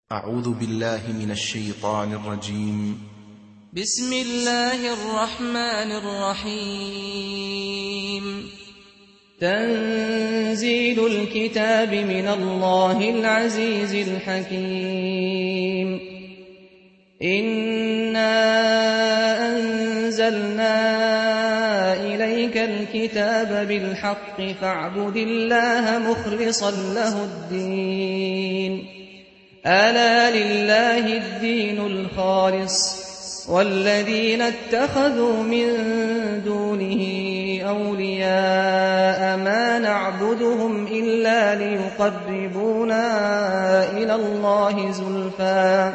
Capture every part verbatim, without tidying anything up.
أعوذ بالله من الشيطان الرجيم. بسم الله الرحمن الرحيم. تنزيل الكتاب من الله العزيز الحكيم. إنا أنزلنا إليك الكتاب بالحق فاعبد الله مخلصا له الدين. ألا لله الدين الخالص والذين اتخذوا من دونه أولياء ما نعبدهم إلا ليقربونا إلى الله زلفى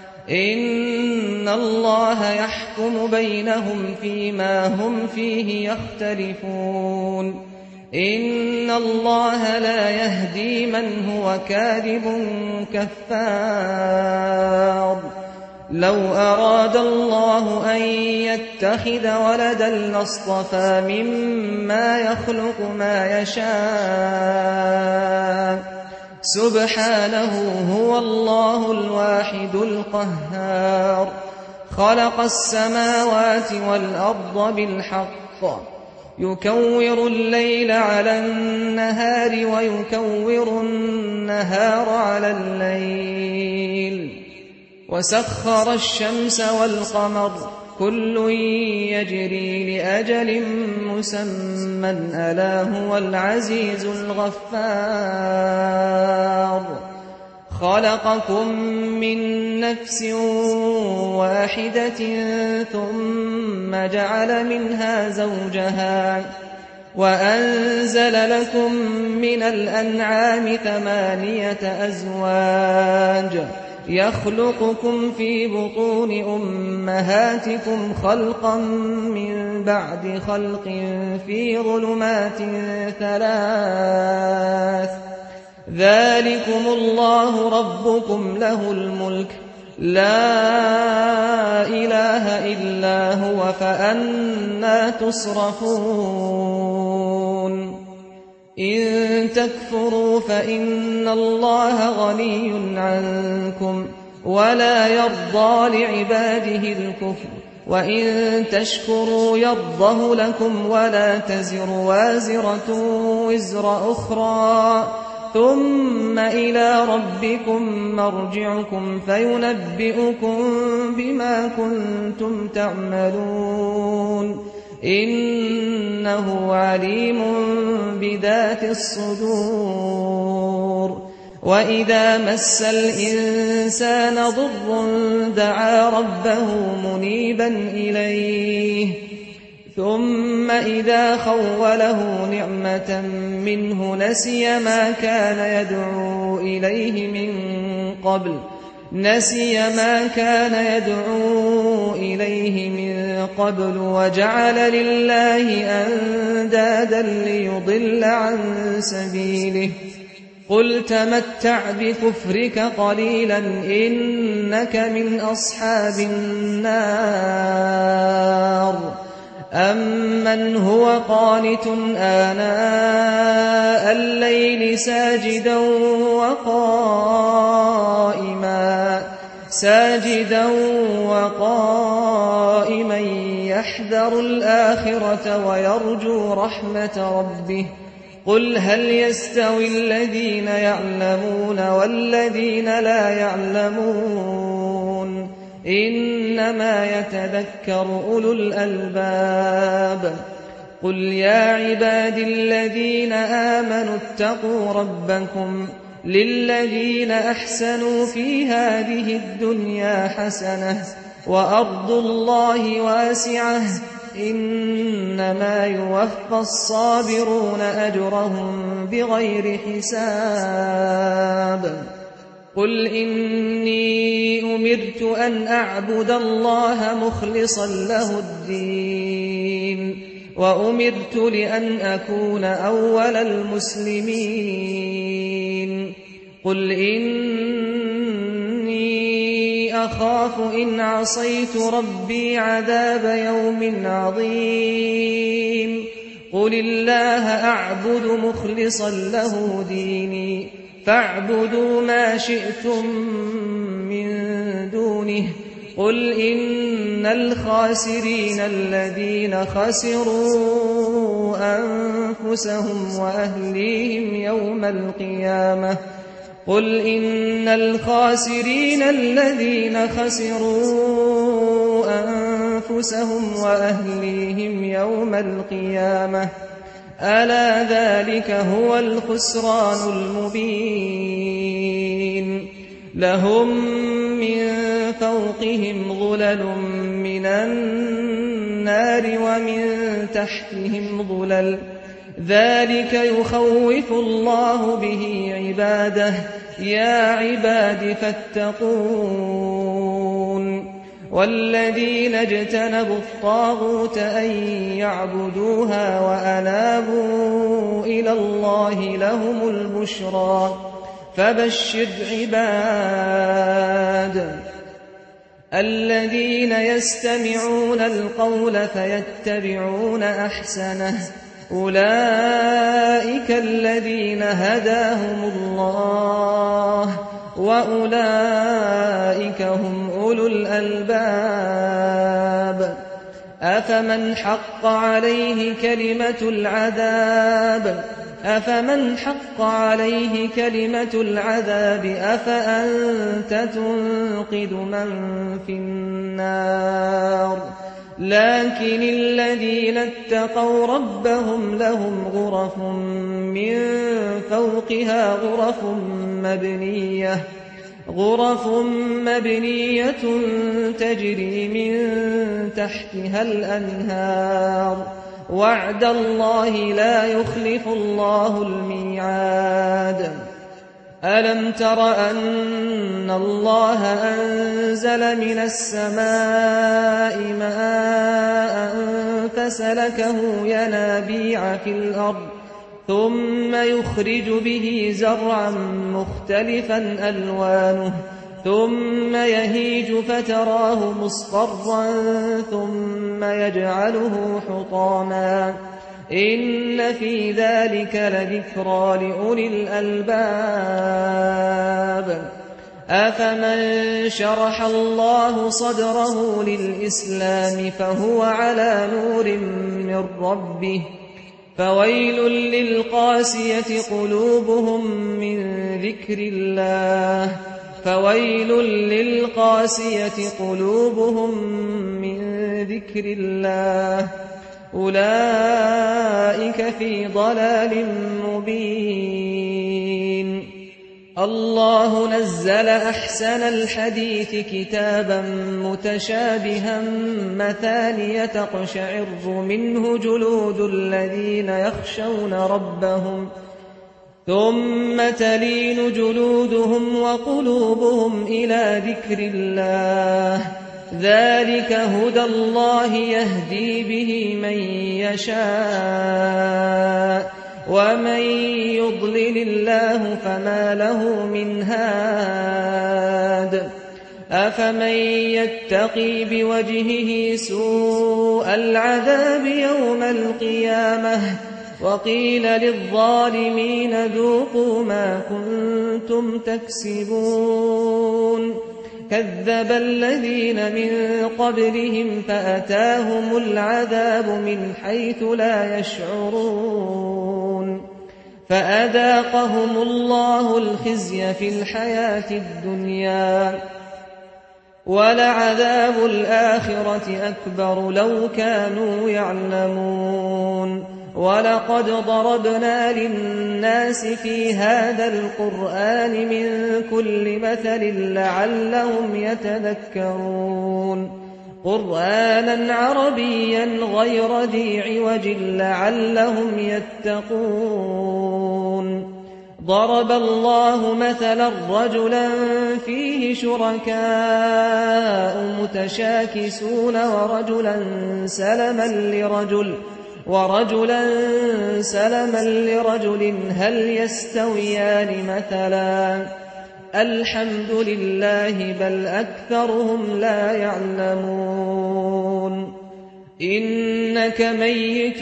إن الله يحكم بينهم فيما هم فيه يختلفون. إن الله لا يهدي من هو كاذب كفار. لو أراد الله أن يتخذ ولدا لاصطفى مما يخلق ما يشاء سبحانه هو الله الواحد القهار. خلق السماوات والأرض بالحق يكور الليل على النهار ويكور النهار على الليل وسخر الشمس والقمر كل يجري لأجل مسمى ألا هو العزيز الغفار. خلقكم من نفس واحدة ثم جعل منها زوجها وأنزل لكم من الأنعام ثمانية أزواج يخلقكم في بطون أمهاتكم خلقا من بعد خلق في ظلمات ثلاث ذلكم الله ربكم له الملك لا إله إلا هو فأنى تصرفون. إن تكفروا فإن الله غني عنكم ولا يرضى لعباده الكفر وإن تشكروا يرضه لكم ولا تزر وازرة وزر أخرى ثم إلى ربكم مرجعكم فينبئكم بما كنتم تعملون إنه عليم بذات الصدور. وإذا مس الإنسان ضر دعا ربه منيبا إليه ثم إذا خوله نعمة منه نسي ما كان يدعو إليه من قبل نسي ما كان يدعو إليه من قبل وجعل لله أندادا ليضل عن سبيله. قل تمتع بكفرك قليلا إنك من أصحاب النار. أمن هو قانت آناء الليل ساجدا وقائما ساجدا وقائما يحذر الآخرة ويرجو رحمة ربه. قل هل يستوي الذين يعلمون والذين لا يعلمون إنما يتذكر أولو الألباب. قل يا عبادي الذين آمنوا اتقوا ربكم للذين أحسنوا في هذه الدنيا حسنة وأرض الله واسعة إنما يوفى الصابرون أجرهم بغير حساب. قل إني أمرت أن أعبد الله مخلصا له الدين وأمرت لأن أكون أول المسلمين. قل إني أخاف إن عصيت ربي عذاب يوم عظيم. قل الله أعبد مخلصا له ديني فاعبدوا ما شئتم فضله قل إن الخاسرين الذين خسروا أنفسهم وأهليهم يوم القيامة قل إن الخاسرين الذين خسروا أنفسهم وأهليهم يوم القيامة ألا ذلك هو الخسران المبين لهم من فوقهم ظلل من النار ومن تحتهم ظلل ذلك يخوف الله به عباده يا عباد فاتقون والذين اجتنبوا الطاغوت أن يعبدوها وأنابوا إلى الله لهم البشرى فبشر عباد الذين يستمعون القول فيتبعون أحسنه أولئك الذين هداهم الله وأولئك هم أولو الألباب أفمن حق عليه كلمة العذاب أفمن حق عليه كلمة العذاب أفأنت تنقذ من في النار لكن الذين اتقوا ربهم لهم غرف من فوقها غرف مبنية غرف مبنية تجري من تحتها الأنهار وعد الله لا يخلف الله الميعاد ألم تر أن الله أنزل من السماء ماء فسلكه ينابيع في الأرض ثم يخرج به زرعا مختلفا ألوانه ثم يهيج فتراه مصفرا ثم يجعله حطاما إن في ذلك لذكرى لأولي الألباب أفمن شرح الله صدره للإسلام فهو على نور من ربه فويل للقاسية قلوبهم من ذكر الله فويل للقاسية قلوبهم من ذكر الله أولئك في ضلال مبين الله نزل أحسن الحديث كتابا متشابها مثانية تقشعر منه جلود الذين يخشون ربهم ثم تلين جلودهم وقلوبهم إلى ذكر الله ذلك هدى الله يهدي به من يشاء ومن يضلل الله فما له من هاد أفمن يتقي بوجهه سوء العذاب يوم القيامة وقيل للظالمين ذوقوا ما كنتم تكسبون كذب الذين من قبلهم فأتاهم العذاب من حيث لا يشعرون فأذاقهم الله الخزي في الحياة الدنيا ولعذاب الآخرة أكبر لو كانوا يعلمون ولقد ضربنا للناس في هذا القرآن من كل مثل لعلهم يتذكرون قرآنا عربيا غير ذي عوج لعلهم يتقون ضرب الله مثلا رجلا فيه شركاء متشاكسون ورجلا سلما لرجل ورجلا سلما لرجل هل يستويان مثلا الحمد لله بل أكثرهم لا يعلمون إنك ميت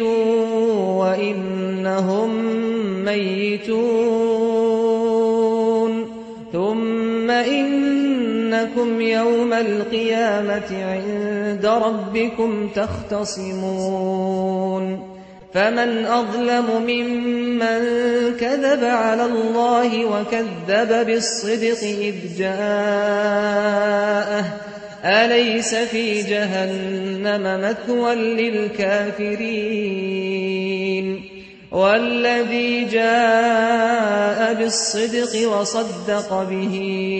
وإنهم ميتون ثم إن إنكم يوم القيامة عند ربكم تختصمون فمن أظلم ممن كذب على الله وكذب بالصدق إذ جاءه أليس في جهنم مثوى للكافرين والذي جاء بالصدق وصدق به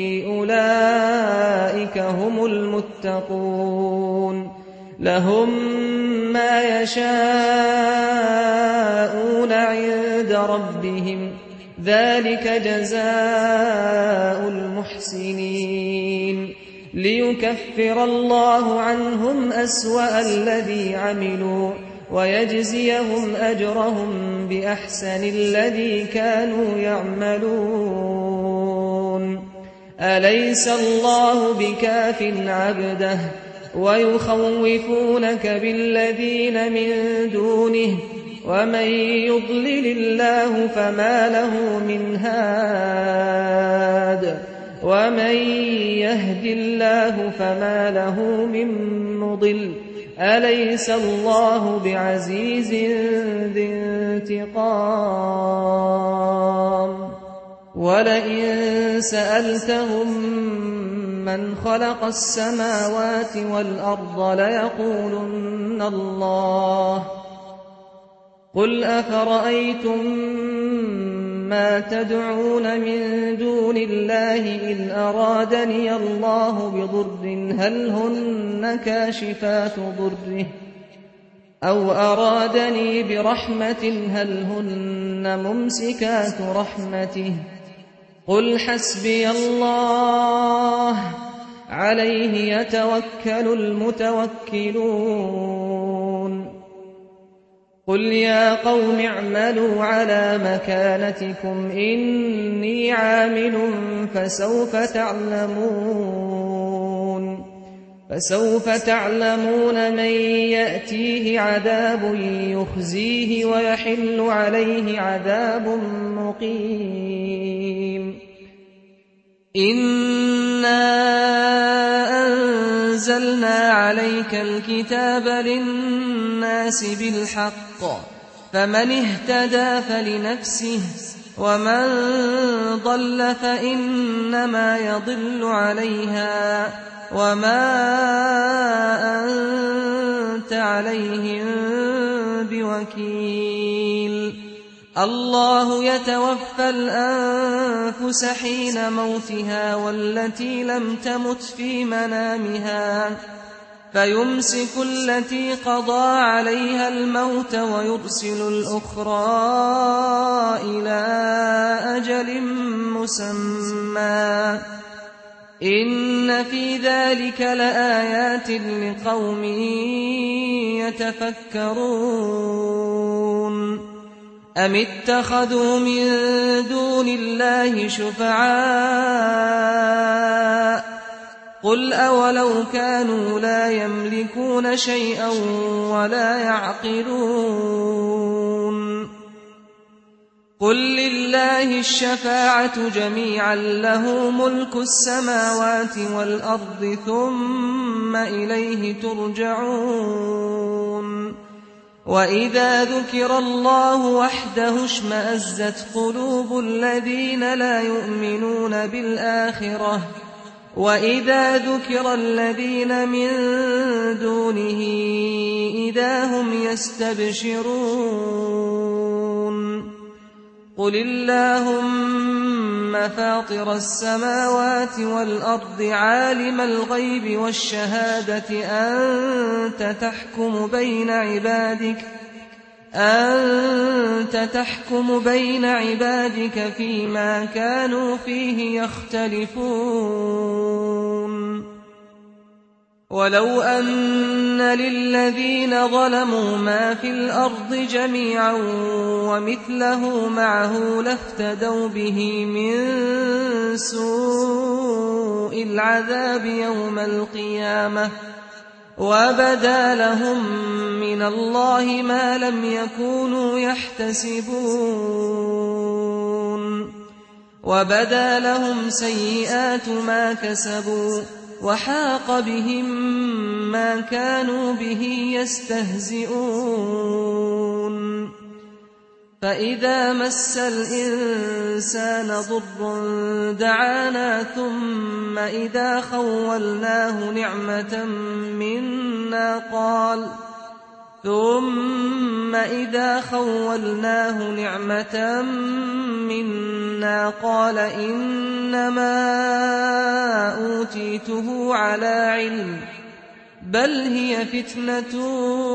أولئك هم المتقون لهم ما يشاءون عند ربهم ذلك جزاء المحسنين ليكفر الله عنهم أسوأ الذي عملوا ويجزيهم أجرهم بأحسن الذي كانوا يعملون أليس الله بكاف عبده ويخوفونك بالذين من دونه ومن يضلل الله فما له من هاد ومن يهد الله فما له من مضل أليس الله بعزيز ذي انتقام ولئن سألتهم من خلق السماوات والأرض ليقولن الله قل أفرأيتم ما تدعون من دون الله إن أرادني الله بضر هل هن كاشفات ضره أو أرادني برحمة هل هن ممسكات رحمته قل حسبي الله عليه يتوكل المتوكلون قل يا قوم اعملوا على مكانتكم إني عامل فسوف تعلمون فسوف تعلمون من يأتيه عذاب يخزيه ويحل عليه عذاب مقيم إنا أنزلنا عليك الكتاب للناس بالحق فمن اهتدى فلنفسه ومن ضل فإنما يضل عليها وما أنت عليهم بوكيل الله يتوفى الأنفس حين موتها والتي لم تمت في منامها فيمسك التي قضى عليها الموت ويرسل الأخرى إلى أجل مسمى إن في ذلك لآيات لقوم يتفكرون أم اتخذوا من دون الله شفعاء قل أولو كانوا لا يملكون شيئا ولا يعقلون قل لله الشفاعة جميعا له ملك السماوات والأرض ثم إليه ترجعون وإذا ذكر الله وحده اشمأزت قلوب الذين لا يؤمنون بالآخرة وإذا ذكر الذين من دونه إذا هم يستبشرون قل اللهم فاطر السماوات والأرض عالم الغيب والشهادة أنت تحكم بين عبادك أنت تحكم بين عبادك فيما كانوا فيه يختلفون ولو أن للذين ظلموا ما في الأرض جميعا ومثله معه لافتدوا به من سوء العذاب يوم القيامة وبدا لهم من الله ما لم يكونوا يحتسبون وبدا لهم سيئات ما كسبوا وحاق بهم ما كانوا به يستهزئون فإذا مس الإنسان ضر دعانا ثم إذا خولناه نعمة منا قال ثم إذا خولناه نعمة منا قال إنما أوتيته على علم بل هي فتنة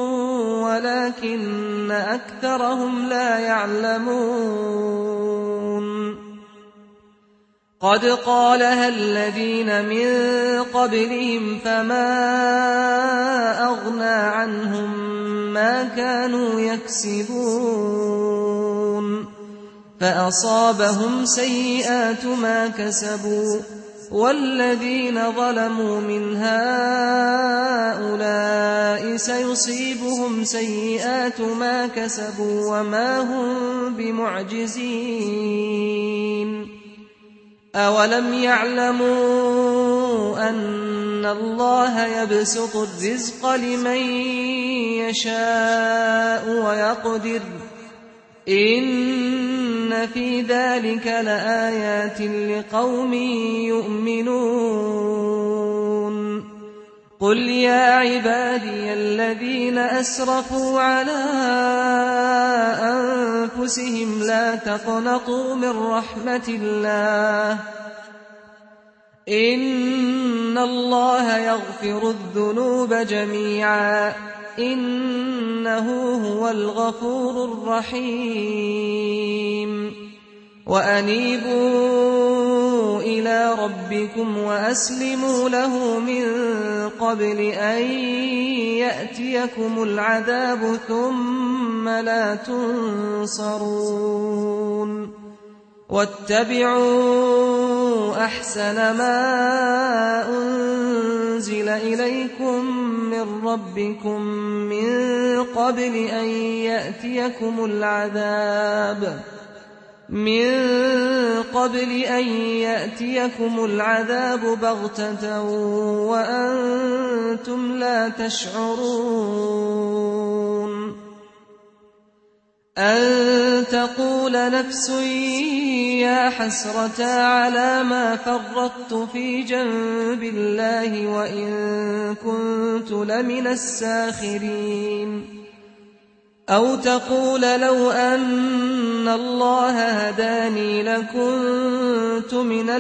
ولكن أكثرهم لا يعلمون قد قالها الذين من قبلهم فما أغنى عنهم ما كانوا يكسبون فأصابهم سيئات ما كسبوا والذين ظلموا من هؤلاء سيصيبهم سيئات ما كسبوا وما هم بمعجزين أولم يعلموا أن الله يبسط الرزق لمن يشاء ويقدر إن في ذلك لآيات لقوم يؤمنون قل يا عبادي الذين أسرفوا على أنفسهم لا تقنطوا من رحمة الله إن الله يغفر الذنوب جميعا إنه هو الغفور الرحيم وأنيبوا إلى ربكم وأسلموا له من قبل أن يأتيكم العذاب ثم لا تنصرون واتبعوا أحسن ما أنزل إليكم من ربكم من قبل أن يأتيكم العذاب من قبل أن يأتيكم العذاب بغتة وأنتم لا تشعرون أن تقول نفس يا حسرة على ما فرطت في جنب الله وإن كنت لمن الساخرين أو تقول لو أن الله هداني لكنت من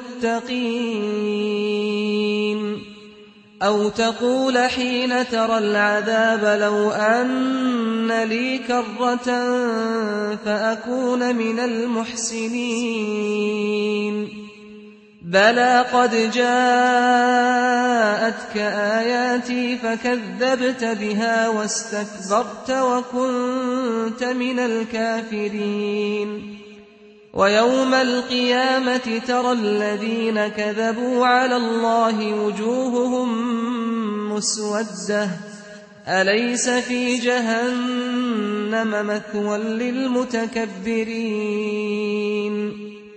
المتقين أو تقول حين ترى العذاب لو أن لي كرة فأكون من المحسنين بلى قد جاءتك آياتي فكذبت بها واستكبرت وكنت من الكافرين ويوم القيامة ترى الذين كذبوا على الله وجوههم مسودة أليس في جهنم مثوى للمتكبرين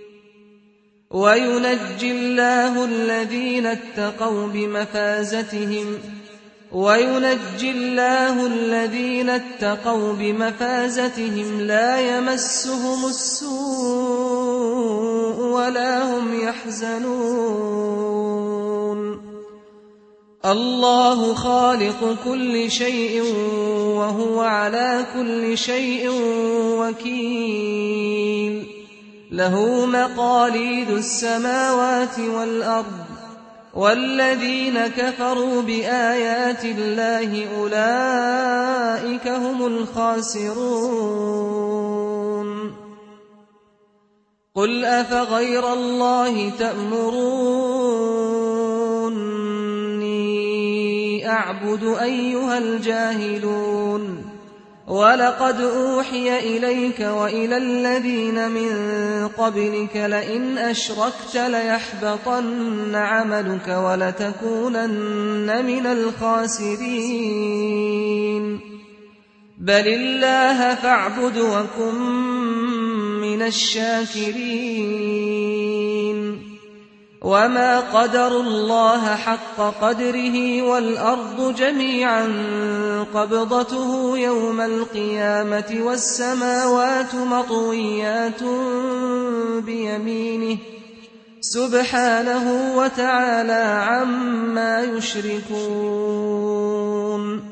وينجي الله الذين اتقوا بمفازتهم وينجي الله الذين اتقوا بمفازتهم لا يمسهم السوء ولا هم يحزنون الله خالق كل شيء وهو على كل شيء وكيل له مقاليد السماوات والأرض والذين كفروا بآيات الله أولئك هم الخاسرون قل أفغير الله تأمروني أعبد أيها الجاهلون ولقد أوحي إليك وإلى الذين من قبلك لئن أشركت ليحبطن عملك ولتكونن من الخاسرين بل الله فاعبد وكن من الشاكرين وما قدروا الله حق قدره والأرض جميعا قبضته يوم القيامة والسماوات مطويات بيمينه سبحانه وتعالى عما يشركون.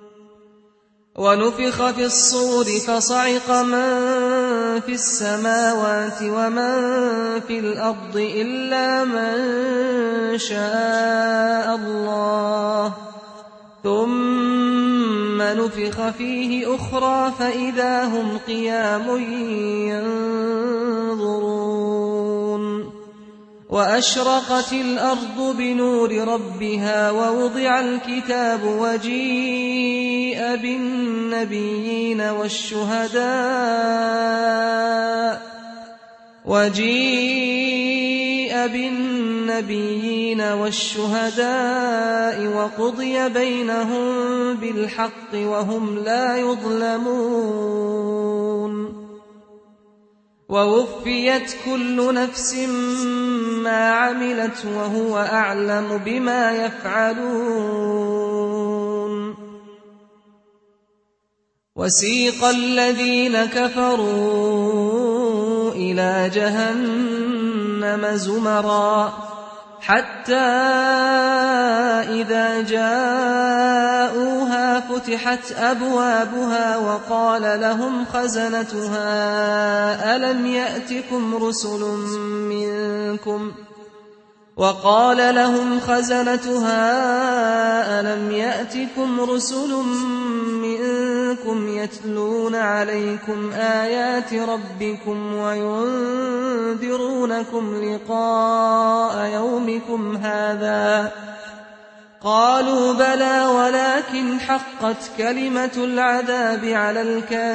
ونفخ في الصور فصعق من في السماوات ومن في الأرض إلا من شاء الله ثم نفخ فيه أخرى فإذا هم قيام ينظرون. وأشرقت الأرض بنور ربها ووضع الكتاب وجيء بالنبيين والشهداء وجيء بالنبيين والشهداء وقضي بينهم بالحق وهم لا يظلمون. ووفيت كل نفس ما عملت وهو أعلم بما يفعلون. وسيق الذين كفروا إلى جهنم زمرا حتى إذا جاءوها فتحت أبوابها وقال لهم خزنتها ألم يأتكم رسل منكم وقال لهم خزنتها ألم يأتكم رسل منكم يتلون عليكم آيات ربكم وينذرونكم لقاء يومكم هذا قالوا بلى ولكن حقت كلمة العذاب على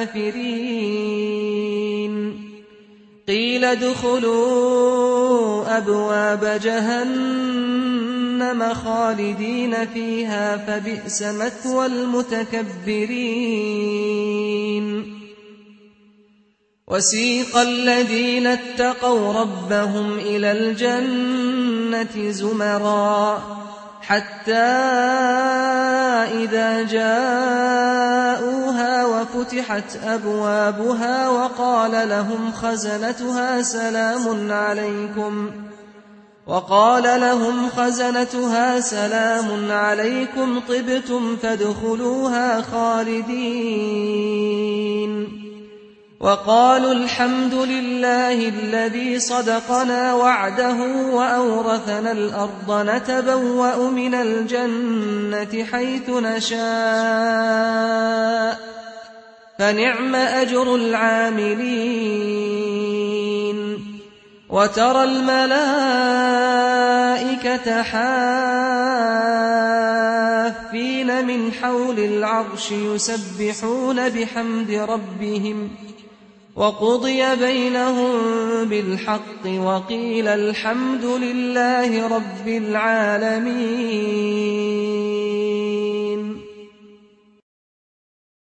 الكافرين. قيل ادخلوا أبواب جهنم خالدين فيها فبئس مثوى المتكبرين. وسيق الذين اتقوا ربهم إلى الجنة زمرا حتى إذا جاءوها وفتحت أبوابها وقال لهم خزنتها سلام عليكم وقال لهم خزنتها سلام عليكم طبتم فادخلوها خالدين. وقالوا الحمد لله الذي صدقنا وعده وأورثنا الأرض نتبوأ من الجنة حيث نشاء فنعم أجر العاملين. وترى الملائكة حافين من حول العرش يسبحون بحمد ربهم وقضي بينهم بالحق وقيل الحمد لله رب العالمين.